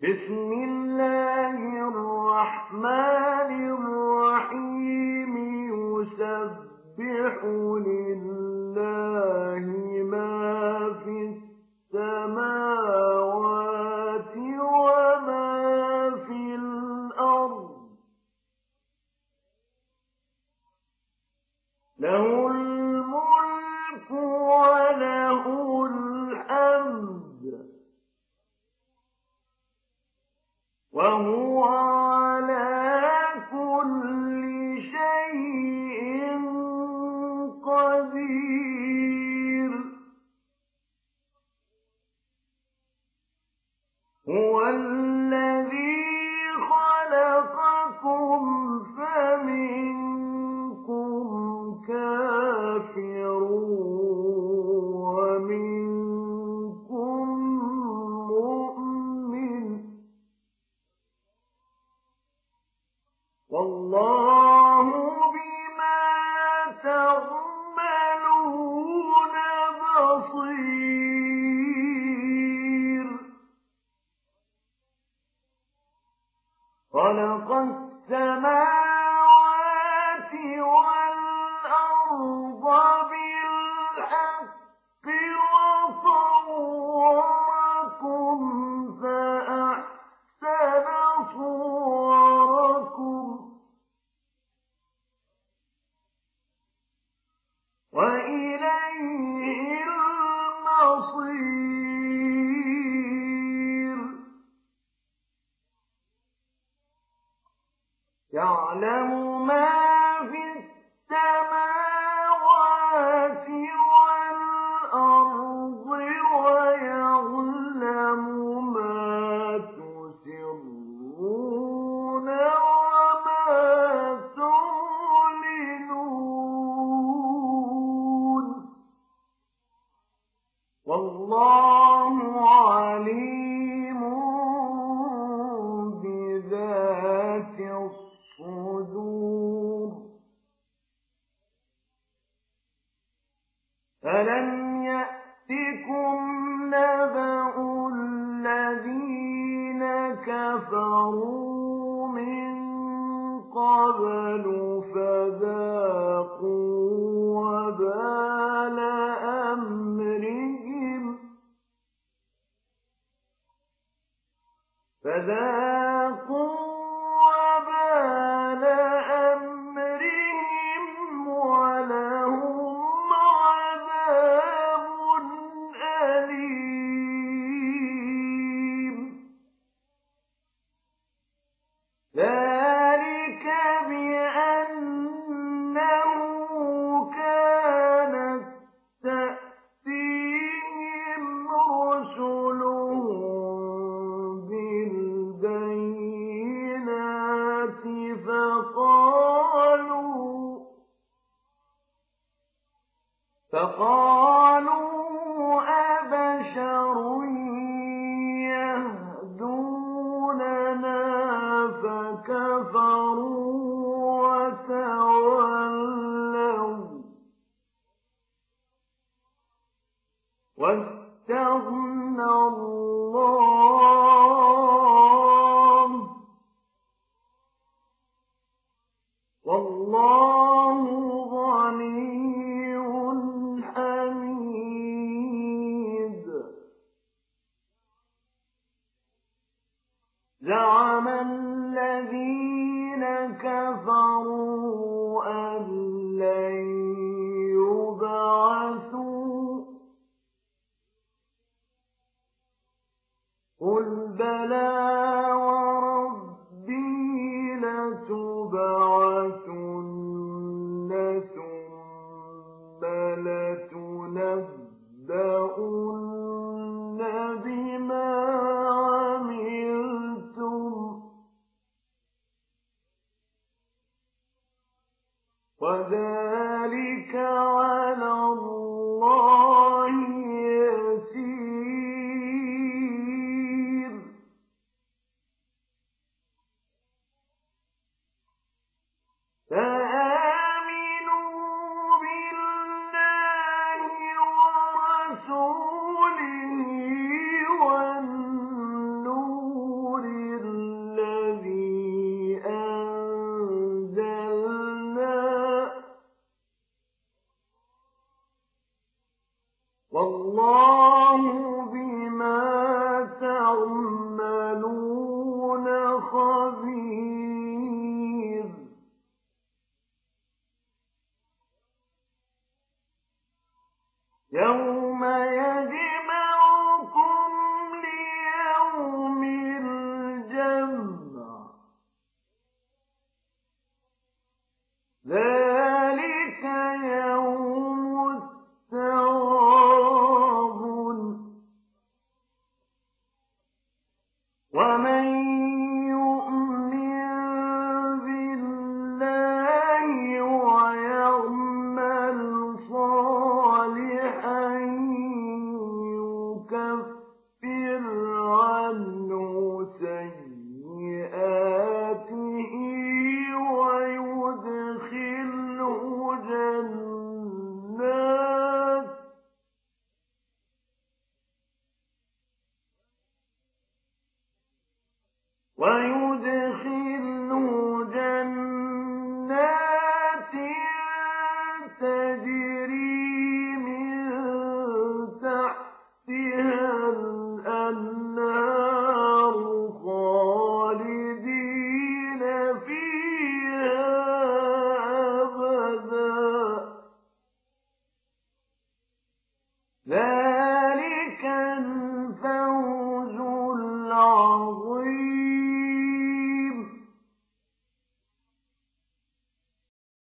بسم الله الرحمن الرحيم يسبح لله ما في السماوات وما في الأرض له الملك وله الحمد وهو على كل شيء قدير هو الذي خلقكم فمنكم كافر ومنكم مؤمن والله بما تعملون بصير خلق السماوات والأرض بالحق وصوركم فأحسن صوركم وإليه المصير يعلم ما في السماوات والأرض ويعلم ما تسرون وما تعلنون والله عليم بذات الصدور ألم يأتكم نبأ الذين كفروا من قبل فذاقوا وبال أمرهم ولهم عذاب أليم ذلك بأنه كانت تأتيهم رسلهم بالبينات فقالوا أبشر يهدوننا فكفروا وتولوا واستغنى الله والله غني حميد زعم الذين كفروا أن لن يبعثوا قل بلى وربي لتبعثن ثم لتنبؤن بما عملتم وذلك على الله يسير فآمنوا بالله ورسوله والنور ومن يؤمن بالله ويعمل صالحا يكفر عنه سيئاته ويدخله جنات تجري من تحتها الأنهار خالدين فيها أبدا